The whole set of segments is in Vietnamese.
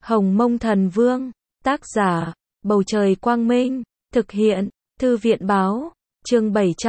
Hồng Mông Thần Vương, tác giả, Bầu Trời Quang Minh, thực hiện, Thư viện Báo, chương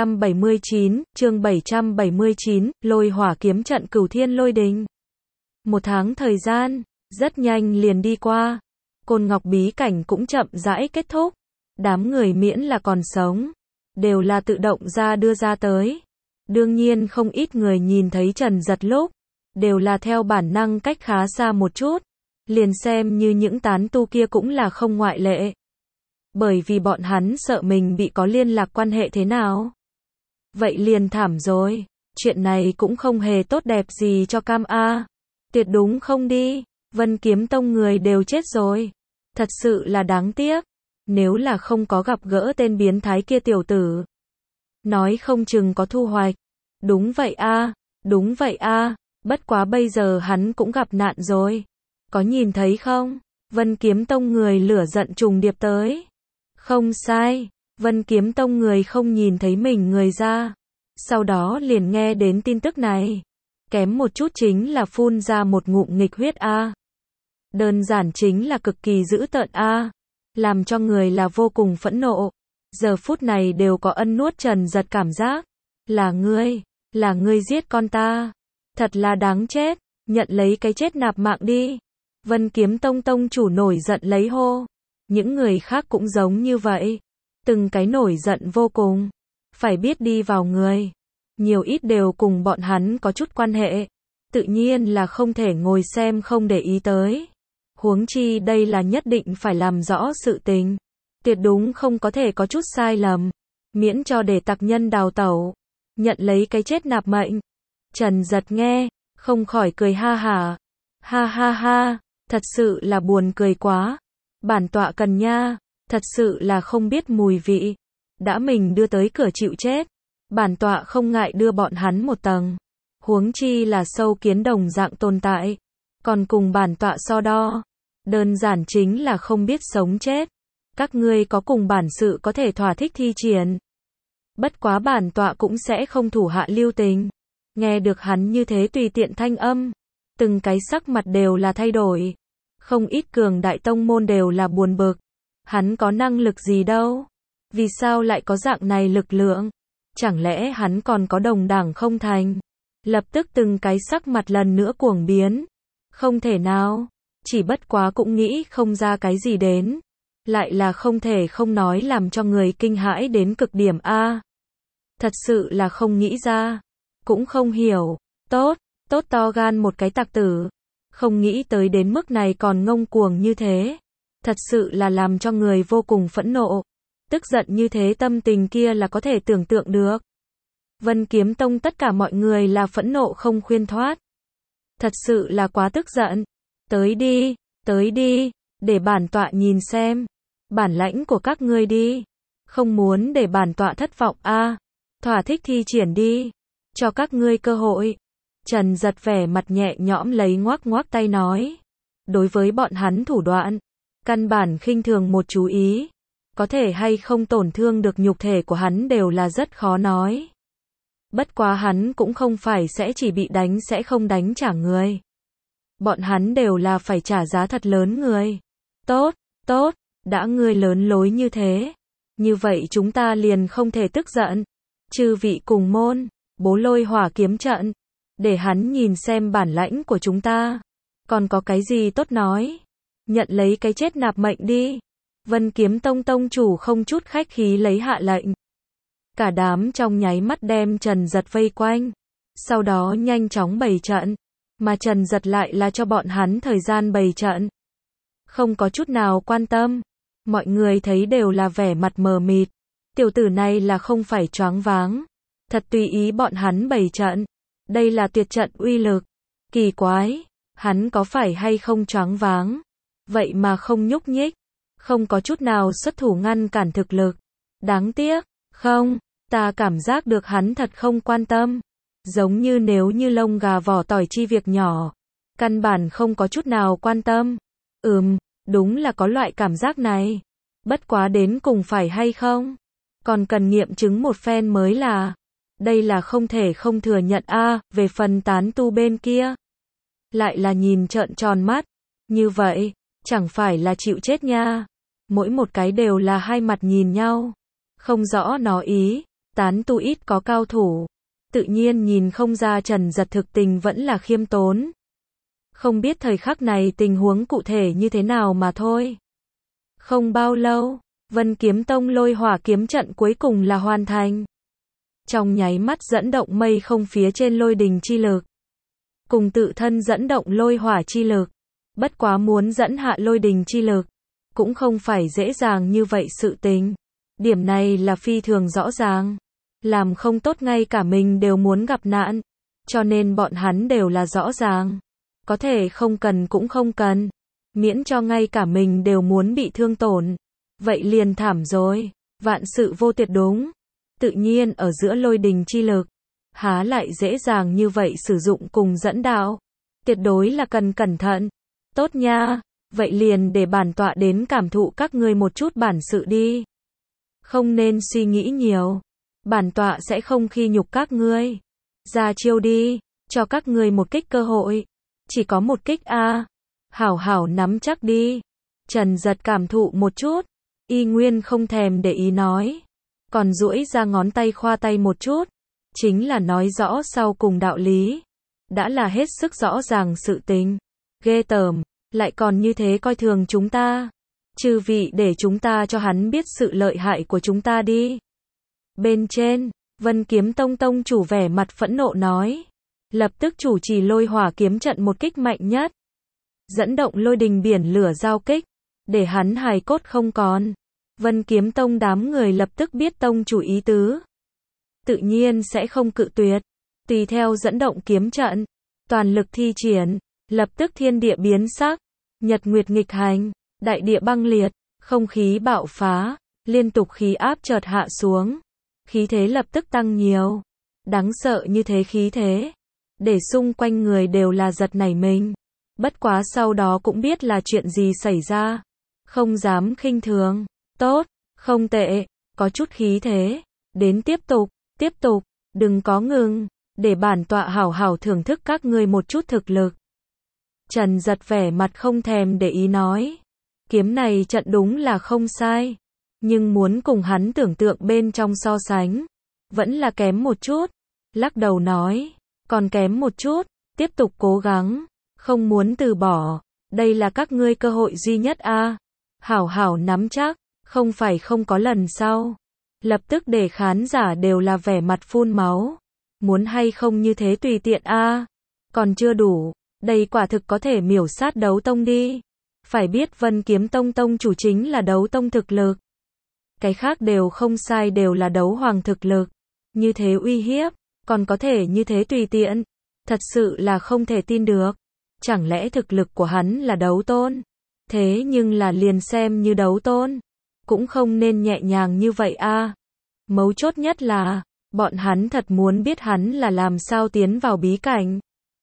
779, Lôi Hỏa Kiếm Trận Cửu Thiên Lôi Đình. Một tháng thời gian, rất nhanh liền đi qua, Côn Ngọc bí cảnh cũng chậm rãi kết thúc, đám người miễn là còn sống, đều là tự động ra đưa ra tới. Đương nhiên không ít người nhìn thấy Trần Giật lúc, đều là theo bản năng cách khá xa một chút, liền xem như những tán tu kia cũng là không ngoại lệ. Bởi vì bọn hắn sợ mình bị có liên lạc quan hệ thế nào. Vậy liền thảm rồi, chuyện này cũng không hề tốt đẹp gì cho Cam A. Tuyệt đúng không đi, Vân Kiếm Tông người đều chết rồi. Thật sự là đáng tiếc, nếu là không có gặp gỡ tên biến thái kia tiểu tử. Nói không chừng có thu hoạch. Đúng vậy a, đúng vậy a, bất quá bây giờ hắn cũng gặp nạn rồi. Có nhìn thấy không? Vân Kiếm Tông người lửa giận trùng điệp tới. Không sai, Vân Kiếm Tông người không nhìn thấy mình người ra. Sau đó liền nghe đến tin tức này. Kém một chút chính là phun ra một ngụm nghịch huyết a. Đơn giản chính là cực kỳ dữ tợn a, làm cho người là vô cùng phẫn nộ. Giờ phút này đều có ân nuốt Trần Giật cảm giác. Là ngươi giết con ta. Thật là đáng chết, nhận lấy cái chết nạp mạng đi. Vân Kiếm Tông tông chủ nổi giận lấy hô. Những người khác cũng giống như vậy. Từng cái nổi giận vô cùng. Phải biết đi vào người. Nhiều ít đều cùng bọn hắn có chút quan hệ. Tự nhiên là không thể ngồi xem không để ý tới. Huống chi đây là nhất định phải làm rõ sự tình. Tuyệt đúng không có thể có chút sai lầm. Miễn cho để tặc nhân đào tẩu. Nhận lấy cái chết nạp mệnh. Trần Giật nghe, không khỏi cười ha hả. Ha ha ha, thật sự là buồn cười quá. Bản tọa cần nha, thật sự là không biết mùi vị. Đã mình đưa tới cửa chịu chết. Bản tọa không ngại đưa bọn hắn một tầng. Huống chi là sâu kiến đồng dạng tồn tại. Còn cùng bản tọa so đo. Đơn giản chính là không biết sống chết. Các ngươi có cùng bản sự có thể thỏa thích thi triển. Bất quá bản tọa cũng sẽ không thủ hạ lưu tình. Nghe được hắn như thế tùy tiện thanh âm. Từng cái sắc mặt đều là thay đổi. Không ít cường đại tông môn đều là buồn bực. Hắn có năng lực gì đâu. Vì sao lại có dạng này lực lượng? Chẳng lẽ hắn còn có đồng đảng không thành? Lập tức từng cái sắc mặt lần nữa cuồng biến. Không thể nào. Chỉ bất quá cũng nghĩ không ra cái gì đến. Lại là không thể không nói làm cho người kinh hãi đến cực điểm a. Thật sự là không nghĩ ra. Cũng không hiểu. Tốt to gan một cái tặc tử. Không nghĩ tới đến mức này còn ngông cuồng như thế. Thật sự là làm cho người vô cùng phẫn nộ. Tức giận như thế tâm tình kia là có thể tưởng tượng được. Vân Kiếm Tông tất cả mọi người là phẫn nộ không khuyên thoát. Thật sự là quá tức giận. Tới đi, để bản tọa nhìn xem. Bản lãnh của các ngươi đi. Không muốn để bản tọa thất vọng a. Thỏa thích thi triển đi. Cho các ngươi cơ hội. Trần Giật vẻ mặt nhẹ nhõm lấy ngoác ngoác tay nói. Đối với bọn hắn thủ đoạn. Căn bản khinh thường một chú ý. Có thể hay không tổn thương được nhục thể của hắn đều là rất khó nói. Bất quá hắn cũng không phải sẽ chỉ bị đánh sẽ không đánh trả người. Bọn hắn đều là phải trả giá thật lớn người. Tốt, đã ngươi lớn lối như thế. Như vậy chúng ta liền không thể tức giận. Chư vị cùng môn, bố Lôi Hỏa Kiếm Trận. Để hắn nhìn xem bản lãnh của chúng ta. Còn có cái gì tốt nói. Nhận lấy cái chết nạp mệnh đi. Vân Kiếm Tông tông chủ không chút khách khí lấy hạ lệnh. Cả đám trong nháy mắt đem Trần Giật vây quanh. Sau đó nhanh chóng bày trận. Mà Trần Giật lại là cho bọn hắn thời gian bày trận. Không có chút nào quan tâm. Mọi người thấy đều là vẻ mặt mờ mịt. Tiểu tử này là không phải choáng váng. Thật tùy ý bọn hắn bày trận. Đây là tuyệt trận uy lực. Kỳ quái. Hắn có phải hay không choáng váng. Vậy mà không nhúc nhích. Không có chút nào xuất thủ ngăn cản thực lực. Đáng tiếc. Không. Ta cảm giác được hắn thật không quan tâm. Giống như nếu như lông gà vỏ tỏi chi việc nhỏ. Căn bản không có chút nào quan tâm. Đúng là có loại cảm giác này. Bất quá đến cùng phải hay không. Còn cần nghiệm chứng một phen mới là. Đây là không thể không thừa nhận a. Về phần tán tu bên kia. Lại là nhìn trợn tròn mắt. Như vậy. chẳng phải là chịu chết nha. Mỗi một cái đều là hai mặt nhìn nhau. Không rõ nó ý, tán tu ít có cao thủ. Tự nhiên nhìn không ra Trần Giật thực tình vẫn là khiêm tốn. Không biết thời khắc này tình huống cụ thể như thế nào mà thôi. Không bao lâu, Vân Kiếm Tông Lôi Hỏa kiếm trận cuối cùng là hoàn thành. Trong nháy mắt dẫn động mây không phía trên lôi đình chi lực. Cùng tự thân dẫn động lôi hỏa chi lực. Bất quá muốn dẫn hạ lôi đình chi lực. Cũng không phải dễ dàng như vậy sự tình. Điểm này là phi thường rõ ràng. Làm không tốt ngay cả mình đều muốn gặp nạn. Cho nên bọn hắn đều là rõ ràng. Có thể không cần cũng không cần. Miễn cho ngay cả mình đều muốn bị thương tổn. Vậy liền thảm rồi. Vạn sự vô tuyệt đúng. Tự nhiên ở giữa lôi đình chi lực. Há lại dễ dàng như vậy sử dụng cùng dẫn đạo. Tuyệt đối là cần cẩn thận. Tốt nha. Vậy liền để bản tọa đến cảm thụ các ngươi một chút bản sự đi. Không nên suy nghĩ nhiều. Bản tọa sẽ không khi nhục các ngươi. Ra chiêu đi. Cho các ngươi một kích cơ hội. Chỉ có một kích a. Hảo hảo nắm chắc đi. Trần Giật cảm thụ một chút. Y nguyên không thèm để ý nói. Còn duỗi ra ngón tay khoa tay một chút. Chính là nói rõ sau cùng đạo lý. Đã là hết sức rõ ràng sự tình. Ghê tởm. Lại còn như thế coi thường chúng ta. Chư vị để chúng ta cho hắn biết sự lợi hại của chúng ta đi. Bên trên, Vân Kiếm Tông tông chủ vẻ mặt phẫn nộ nói. Lập tức chủ trì Lôi Hỏa kiếm trận một kích mạnh nhất. Dẫn động lôi đình biển lửa giao kích. Để hắn hài cốt không còn. Vân Kiếm Tông đám người lập tức biết tông chủ ý tứ. Tự nhiên sẽ không cự tuyệt. Tùy theo dẫn động kiếm trận. Toàn lực thi triển. Lập tức thiên địa biến sắc. Nhật nguyệt nghịch hành. Đại địa băng liệt. Không khí bạo phá. Liên tục khí áp chợt hạ xuống. Khí thế lập tức tăng nhiều. Đáng sợ như thế khí thế. Để xung quanh người đều là giật nảy mình. Bất quá sau đó cũng biết là chuyện gì xảy ra. Không dám khinh thường. Tốt, không tệ, có chút khí thế. Đến tiếp tục, đừng có ngừng. Để bản tọa hảo hảo thưởng thức các ngươi một chút thực lực. Trần Giật vẻ mặt không thèm để ý nói. Kiếm này trận đúng là không sai. Nhưng muốn cùng hắn tưởng tượng bên trong so sánh. Vẫn là kém một chút. Lắc đầu nói. Còn kém một chút. Tiếp tục cố gắng. Không muốn từ bỏ. Đây là các ngươi cơ hội duy nhất a. Hảo hảo nắm chắc. Không phải không có lần sau. Lập tức để khán giả đều là vẻ mặt phun máu. Muốn hay không như thế tùy tiện a. Còn chưa đủ. Đây quả thực có thể miểu sát đấu tông đi. Phải biết Vân Kiếm Tông tông chủ chính là đấu tông thực lực. Cái khác đều không sai, đều là đấu hoàng thực lực. Như thế uy hiếp. Còn có thể như thế tùy tiện. Thật sự là không thể tin được. Chẳng lẽ thực lực của hắn là đấu tôn? Thế nhưng là liền xem như đấu tôn. Cũng không nên nhẹ nhàng như vậy a. Mấu chốt nhất là, bọn hắn thật muốn biết hắn là làm sao tiến vào bí cảnh.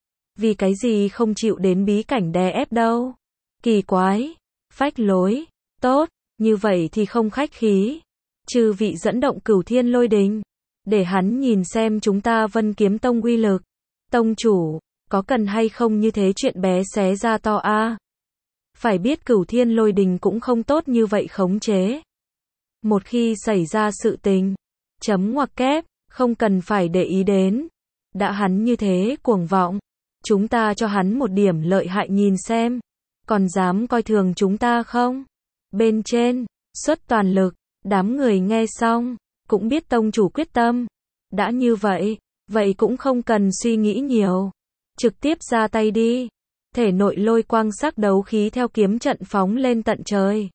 Vì cái gì không chịu đến bí cảnh đè ép đâu. Kỳ quái, phách lối, tốt, như vậy thì không khách khí. Chư vị dẫn động Cửu Thiên Lôi Đình. Để hắn nhìn xem chúng ta Vân Kiếm Tông uy lực. Tông chủ, có cần hay không như thế chuyện bé xé ra to a. Phải biết Cửu Thiên Lôi Đình cũng không tốt như vậy khống chế. Một khi xảy ra sự tình, chấm ngoặc kép, không cần phải để ý đến. Đã hắn như thế cuồng vọng, chúng ta cho hắn một điểm lợi hại nhìn xem. Còn dám coi thường chúng ta không? Bên trên, xuất toàn lực, đám người nghe xong, cũng biết tông chủ quyết tâm. Đã như vậy, vậy cũng không cần suy nghĩ nhiều. Trực tiếp ra tay đi. Thể nội lôi quang sắc đấu khí theo kiếm trận phóng lên tận trời.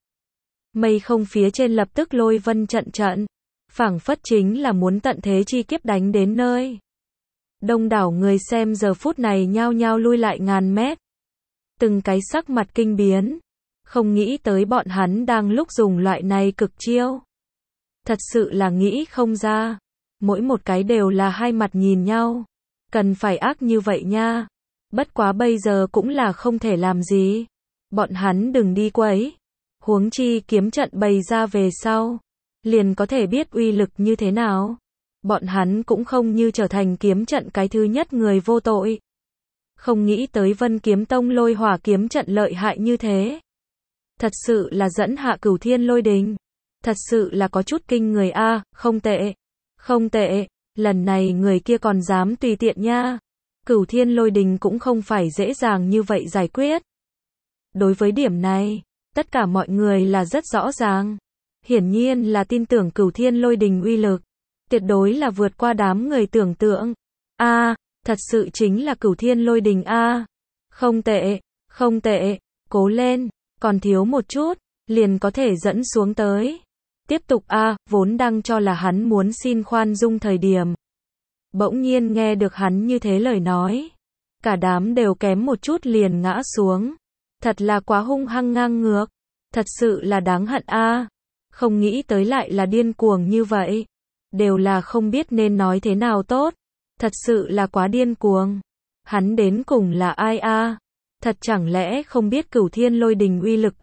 Mây không phía trên lập tức lôi vân trận trận. Phảng phất chính là muốn tận thế chi kiếp đánh đến nơi. Đông đảo người xem giờ phút này nhao nhao lui lại ngàn mét. Từng cái sắc mặt kinh biến. Không nghĩ tới bọn hắn đang lúc dùng loại này cực chiêu. Thật sự là nghĩ không ra. Mỗi một cái đều là hai mặt nhìn nhau. Cần phải ác như vậy nha. Bất quá bây giờ cũng là không thể làm gì. Bọn hắn đừng đi quấy. Huống chi kiếm trận bày ra về sau. Liền có thể biết uy lực như thế nào. Bọn hắn cũng không như trở thành kiếm trận cái thứ nhất người vô tội. Không nghĩ tới Vân Kiếm Tông Lôi Hỏa kiếm trận lợi hại như thế. Thật sự là dẫn hạ Cửu Thiên Lôi Đình. Thật sự là có chút kinh người a, không tệ. Không tệ, lần này người kia còn dám tùy tiện nha. Cửu Thiên Lôi Đình cũng không phải dễ dàng như vậy giải quyết. Đối với điểm này, tất cả mọi người là rất rõ ràng. Hiển nhiên là tin tưởng Cửu Thiên Lôi Đình uy lực. Tuyệt đối là vượt qua đám người tưởng tượng. Thật sự chính là Cửu Thiên Lôi Đình a. Không tệ, không tệ, cố lên, còn thiếu một chút, liền có thể dẫn xuống tới. Tiếp tục vốn đang cho là hắn muốn xin khoan dung thời điểm. Bỗng nhiên nghe được hắn như thế lời nói. Cả đám đều kém một chút liền ngã xuống. Thật là quá hung hăng ngang ngược. Thật sự là đáng hận Không nghĩ tới lại là điên cuồng như vậy. Đều là không biết nên nói thế nào tốt. Thật sự là quá điên cuồng. Hắn đến cùng là ai Thật chẳng lẽ không biết Cửu Thiên Lôi Đình uy lực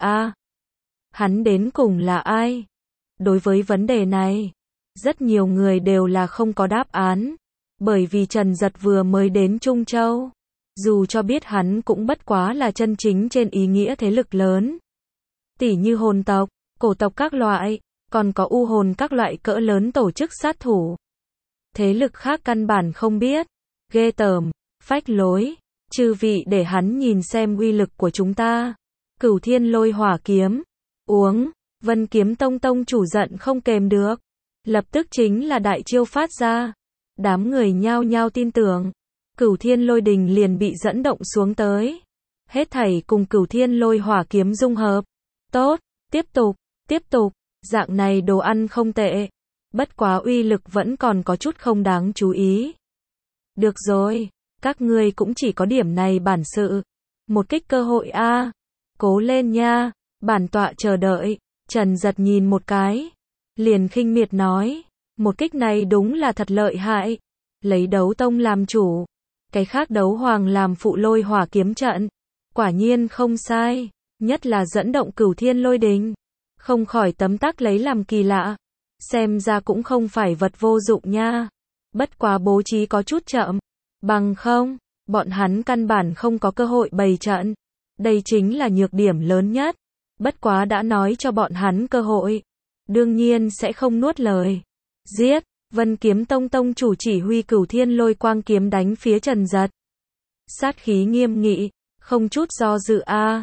Hắn đến cùng là ai? Đối với vấn đề này, rất nhiều người đều là không có đáp án. Bởi vì Trần Giật vừa mới đến Trung Châu. Dù cho biết hắn cũng bất quá là chân chính trên ý nghĩa thế lực lớn. Tỉ như hồn tộc, cổ tộc các loại, còn có u hồn các loại cỡ lớn tổ chức sát thủ. Thế lực khác căn bản không biết. Ghê tởm, phách lối. Chư vị để hắn nhìn xem uy lực của chúng ta. Cửu Thiên Lôi Hỏa Kiếm. Uống, Vân Kiếm Tông tông chủ giận không kềm được. Lập tức chính là đại chiêu phát ra. Đám người nhao nhao tin tưởng. Cửu Thiên Lôi Đình liền bị dẫn động xuống tới. Hết thảy cùng Cửu Thiên Lôi Hỏa Kiếm dung hợp. Tốt, tiếp tục, dạng này đồ ăn không tệ. Bất quá uy lực vẫn còn có chút không đáng chú ý. Được rồi, các ngươi cũng chỉ có điểm này bản sự. Một kích cơ hội Cố lên nha, bản tọa chờ đợi. Trần Giật nhìn một cái. Liền khinh miệt nói. Một kích này đúng là thật lợi hại. Lấy đấu tông làm chủ. Cái khác đấu hoàng làm phụ lôi hỏa kiếm trận. Quả nhiên không sai. Nhất là dẫn động Cửu Thiên Lôi Đình. Không khỏi tấm tắc lấy làm kỳ lạ. Xem ra cũng không phải vật vô dụng nha. Bất quá bố trí có chút chậm. Bằng không, bọn hắn căn bản không có cơ hội bày trận. Đây chính là nhược điểm lớn nhất. Bất quá đã nói cho bọn hắn cơ hội. Đương nhiên sẽ không nuốt lời. Giết, Vân Kiếm Tông tông chủ chỉ huy Cửu Thiên Lôi Quang kiếm đánh phía Trần Giật. Sát khí nghiêm nghị, không chút do dự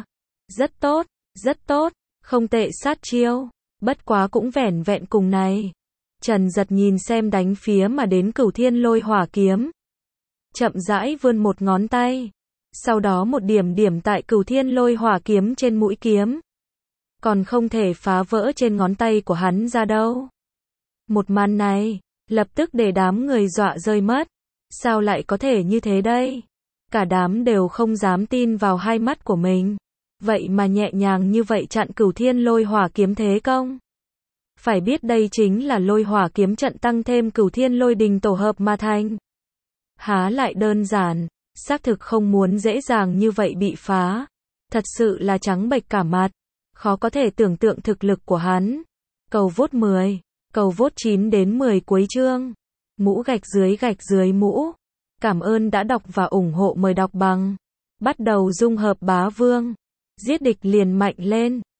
Rất tốt, không tệ sát chiêu. Bất quá cũng vẻn vẹn cùng này. Trần Giật nhìn xem đánh phía mà đến Cửu Thiên Lôi Hỏa Kiếm. Chậm rãi vươn một ngón tay. Sau đó một điểm điểm tại Cửu Thiên Lôi Hỏa Kiếm trên mũi kiếm. Còn không thể phá vỡ trên ngón tay của hắn ra đâu. Một màn này, lập tức để đám người dọa rơi mất. Sao lại có thể như thế đây? Cả đám đều không dám tin vào hai mắt của mình. Vậy mà nhẹ nhàng như vậy chặn Cửu Thiên Lôi Hỏa Kiếm thế công. Phải biết đây chính là lôi hỏa kiếm trận tăng thêm Cửu Thiên Lôi Đình tổ hợp mà thành. Há lại đơn giản, xác thực không muốn dễ dàng như vậy bị phá. Thật sự là trắng bệch cả mặt. Khó có thể tưởng tượng thực lực của hắn. Cầu vote 10, cầu vote 9 đến 10 cuối chương. Mũ gạch dưới mũ. Cảm ơn đã đọc và ủng hộ, mời đọc bằng. Bắt đầu dung hợp bá vương. Giết địch liền mạnh lên.